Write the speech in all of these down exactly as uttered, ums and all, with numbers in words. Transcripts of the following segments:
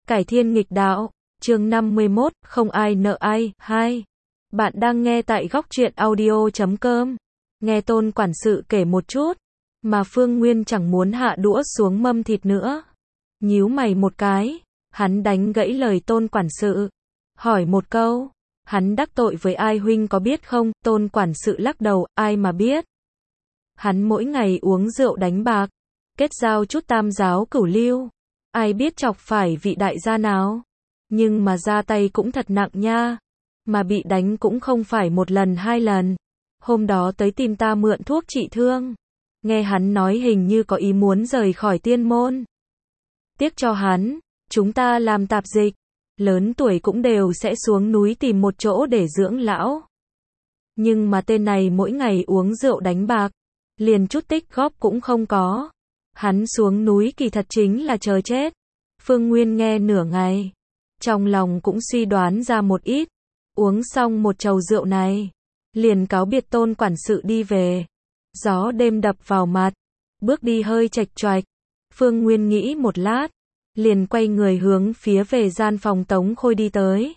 Cải thiên nghịch đạo, chương năm mươi mốt, không ai nợ ai, hai. Bạn đang nghe tại góc truyện audio chấm com. Nghe Tôn quản sự kể một chút, mà Phương Nguyên chẳng muốn hạ đũa xuống mâm thịt nữa. Nhíu mày một cái, hắn đánh gãy lời Tôn quản sự. Hỏi một câu, hắn đắc tội với ai huynh có biết không? Tôn quản sự lắc đầu, ai mà biết. Hắn mỗi ngày uống rượu đánh bạc, kết giao chút tam giáo cửu lưu. Ai biết chọc phải vị đại gia nào. Nhưng mà ra tay cũng thật nặng nha. Mà bị đánh cũng không phải một lần hai lần. Hôm đó tới tìm ta mượn thuốc trị thương. Nghe hắn nói hình như có ý muốn rời khỏi tiên môn. Tiếc cho hắn, chúng ta làm tạp dịch. Lớn tuổi cũng đều sẽ xuống núi tìm một chỗ để dưỡng lão. Nhưng mà tên này mỗi ngày uống rượu đánh bạc. Liền chút tích góp cũng không có. Hắn xuống núi kỳ thật chính là chờ chết. Phương Nguyên nghe nửa ngày. Trong lòng cũng suy đoán ra một ít. Uống xong một chầu rượu này. Liền cáo biệt Tôn quản sự đi về. Gió đêm đập vào mặt. Bước đi hơi chệch choạch. Phương Nguyên nghĩ một lát. Liền quay người hướng phía về gian phòng Tống Khôi đi tới.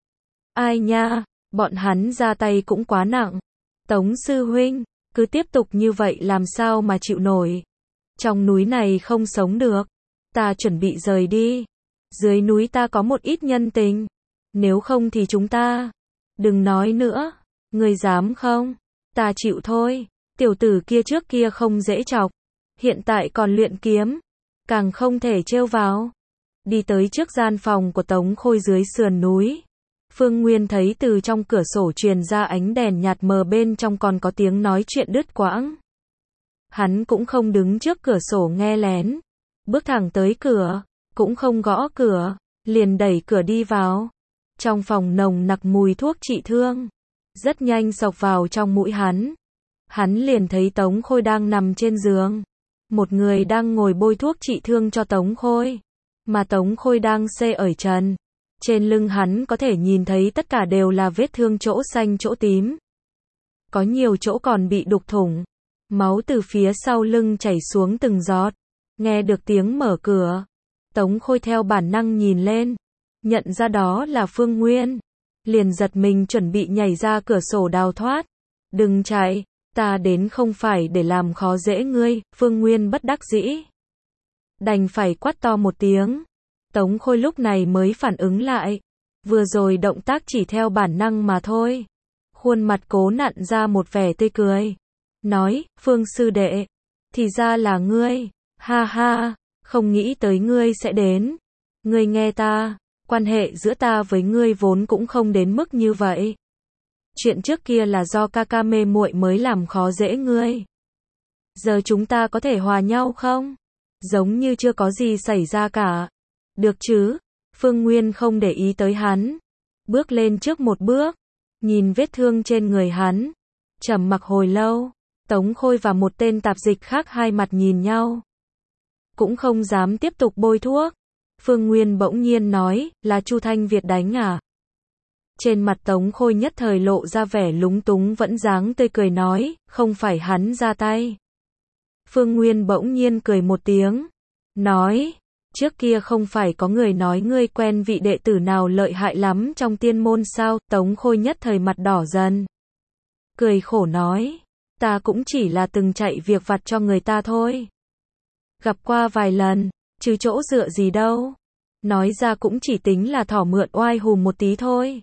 Ai nha, bọn hắn ra tay cũng quá nặng. Tống sư huynh, cứ tiếp tục như vậy làm sao mà chịu nổi. Trong núi này không sống được. Ta chuẩn bị rời đi. Dưới núi ta có một ít nhân tình. Nếu không thì chúng ta. Đừng nói nữa. Ngươi dám không? Ta chịu thôi. Tiểu tử kia trước kia không dễ chọc. Hiện tại còn luyện kiếm. Càng không thể trêu vào. Đi tới trước gian phòng của Tống Khôi dưới sườn núi. Phương Nguyên thấy từ trong cửa sổ truyền ra ánh đèn nhạt mờ, bên trong còn có tiếng nói chuyện đứt quãng. Hắn cũng không đứng trước cửa sổ nghe lén. Bước thẳng tới cửa, cũng không gõ cửa, liền đẩy cửa đi vào. Trong phòng nồng nặc mùi thuốc trị thương. Rất nhanh xộc vào trong mũi hắn. Hắn liền thấy Tống Khôi đang nằm trên giường. Một người đang ngồi bôi thuốc trị thương cho Tống Khôi. Mà Tống Khôi đang xê ở trần. Trên lưng hắn có thể nhìn thấy tất cả đều là vết thương, chỗ xanh chỗ tím. Có nhiều chỗ còn bị đục thủng. Máu từ phía sau lưng chảy xuống từng giọt. Nghe được tiếng mở cửa. Tống Khôi theo bản năng nhìn lên. Nhận ra đó là Phương Nguyên. Liền giật mình chuẩn bị nhảy ra cửa sổ đào thoát. Đừng chạy, ta đến không phải để làm khó dễ ngươi. Phương Nguyên bất đắc dĩ. Đành phải quát to một tiếng. Tống Khôi lúc này mới phản ứng lại. Vừa rồi động tác chỉ theo bản năng mà thôi. Khuôn mặt cố nặn ra một vẻ tươi cười. Nói, Phương sư đệ. Thì ra là ngươi. Ha ha, không nghĩ tới ngươi sẽ đến. Ngươi nghe ta, quan hệ giữa ta với ngươi vốn cũng không đến mức như vậy. Chuyện trước kia là do ca ca mê muội mới làm khó dễ ngươi. Giờ chúng ta có thể hòa nhau không? Giống như chưa có gì xảy ra cả. Được chứ? Phương Nguyên không để ý tới hắn. Bước lên trước một bước. Nhìn vết thương trên người hắn. Trầm mặc hồi lâu. Tống Khôi và một tên tạp dịch khác hai mặt nhìn nhau. Cũng không dám tiếp tục bôi thuốc. Phương Nguyên bỗng nhiên nói, là Chu Thanh Việt đánh à? Trên mặt Tống Khôi nhất thời lộ ra vẻ lúng túng, vẫn dáng tươi cười nói, không phải hắn ra tay. Phương Nguyên bỗng nhiên cười một tiếng. Nói, trước kia không phải có người nói ngươi quen vị đệ tử nào lợi hại lắm trong tiên môn sao? Tống Khôi nhất thời mặt đỏ dần. Cười khổ nói, ta cũng chỉ là từng chạy việc vặt cho người ta thôi. Gặp qua vài lần, chứ chỗ dựa gì đâu. Nói ra cũng chỉ tính là thỏ mượn oai hùm một tí thôi.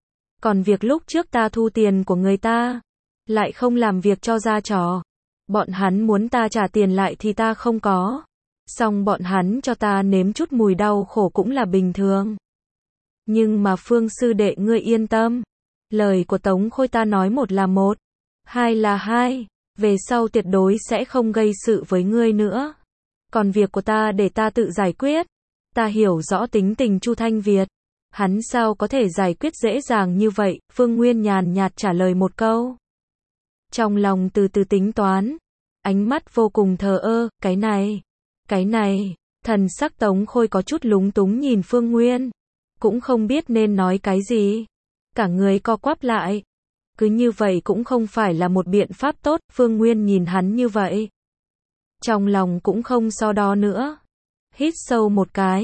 Còn việc lúc trước ta thu tiền của người ta, lại không làm việc cho ra trò. Bọn hắn muốn ta trả tiền lại thì ta không có. Xong bọn hắn cho ta nếm chút mùi đau khổ cũng là bình thường. Nhưng mà Phương sư đệ ngươi yên tâm. Lời của Tống Khôi ta nói một là một, hai là hai. Về sau tuyệt đối sẽ không gây sự với ngươi nữa. Còn việc của ta để ta tự giải quyết. Ta hiểu rõ tính tình Chu Thanh Việt. Hắn sao có thể giải quyết dễ dàng như vậy? Phương Nguyên nhàn nhạt trả lời một câu. Trong lòng từ từ tính toán. Ánh mắt vô cùng thờ ơ. Cái này, cái này. Thần sắc Tống Khôi có chút lúng túng nhìn Phương Nguyên. Cũng không biết nên nói cái gì. Cả người co quắp lại. Cứ như vậy cũng không phải là một biện pháp tốt. Phương Nguyên nhìn hắn như vậy. Trong lòng cũng không so đo nữa. Hít sâu một cái.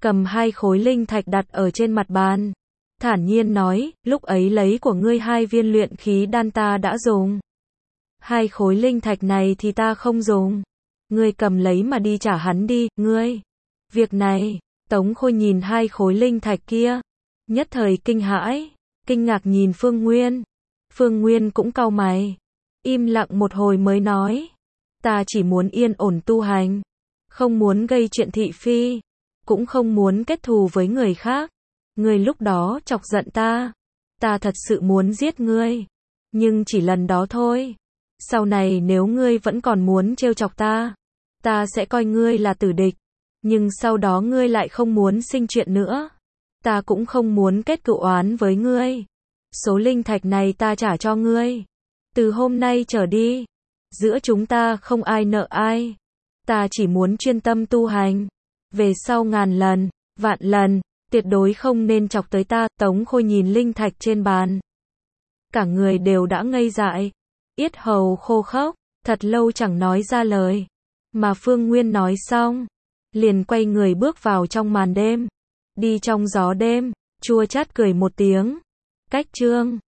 cầm hai khối linh thạch đặt ở trên mặt bàn. Thản nhiên nói, lúc ấy lấy của ngươi hai viên luyện khí đan ta đã dùng. Hai khối linh thạch này thì ta không dùng. Ngươi cầm lấy mà đi trả hắn đi, ngươi. Việc này, Tống Khôi nhìn hai khối linh thạch kia. Nhất thời kinh hãi, kinh ngạc nhìn Phương Nguyên. Phương Nguyên cũng cau mày. Im lặng một hồi mới nói. Ta chỉ muốn yên ổn tu hành. Không muốn gây chuyện thị phi. Cũng không muốn kết thù với người khác. Ngươi lúc đó chọc giận ta. Ta thật sự muốn giết ngươi. Nhưng chỉ lần đó thôi. Sau này nếu ngươi vẫn còn muốn trêu chọc ta, ta sẽ coi ngươi là tử địch. Nhưng sau đó ngươi lại không muốn sinh chuyện nữa. Ta cũng không muốn kết cựu oán với ngươi. Số linh thạch này ta trả cho ngươi. Từ hôm nay trở đi, giữa chúng ta không ai nợ ai. Ta chỉ muốn chuyên tâm tu hành. Về sau ngàn lần, vạn lần, tuyệt đối không nên chọc tới ta. Tống Khôi nhìn linh thạch trên bàn. Cả người đều đã ngây dại. Yết hầu khô khốc, thật lâu chẳng nói ra lời. Mà Phương Nguyên nói xong, liền quay người bước vào trong màn đêm. Đi trong gió đêm, chua chát cười một tiếng. Cách chương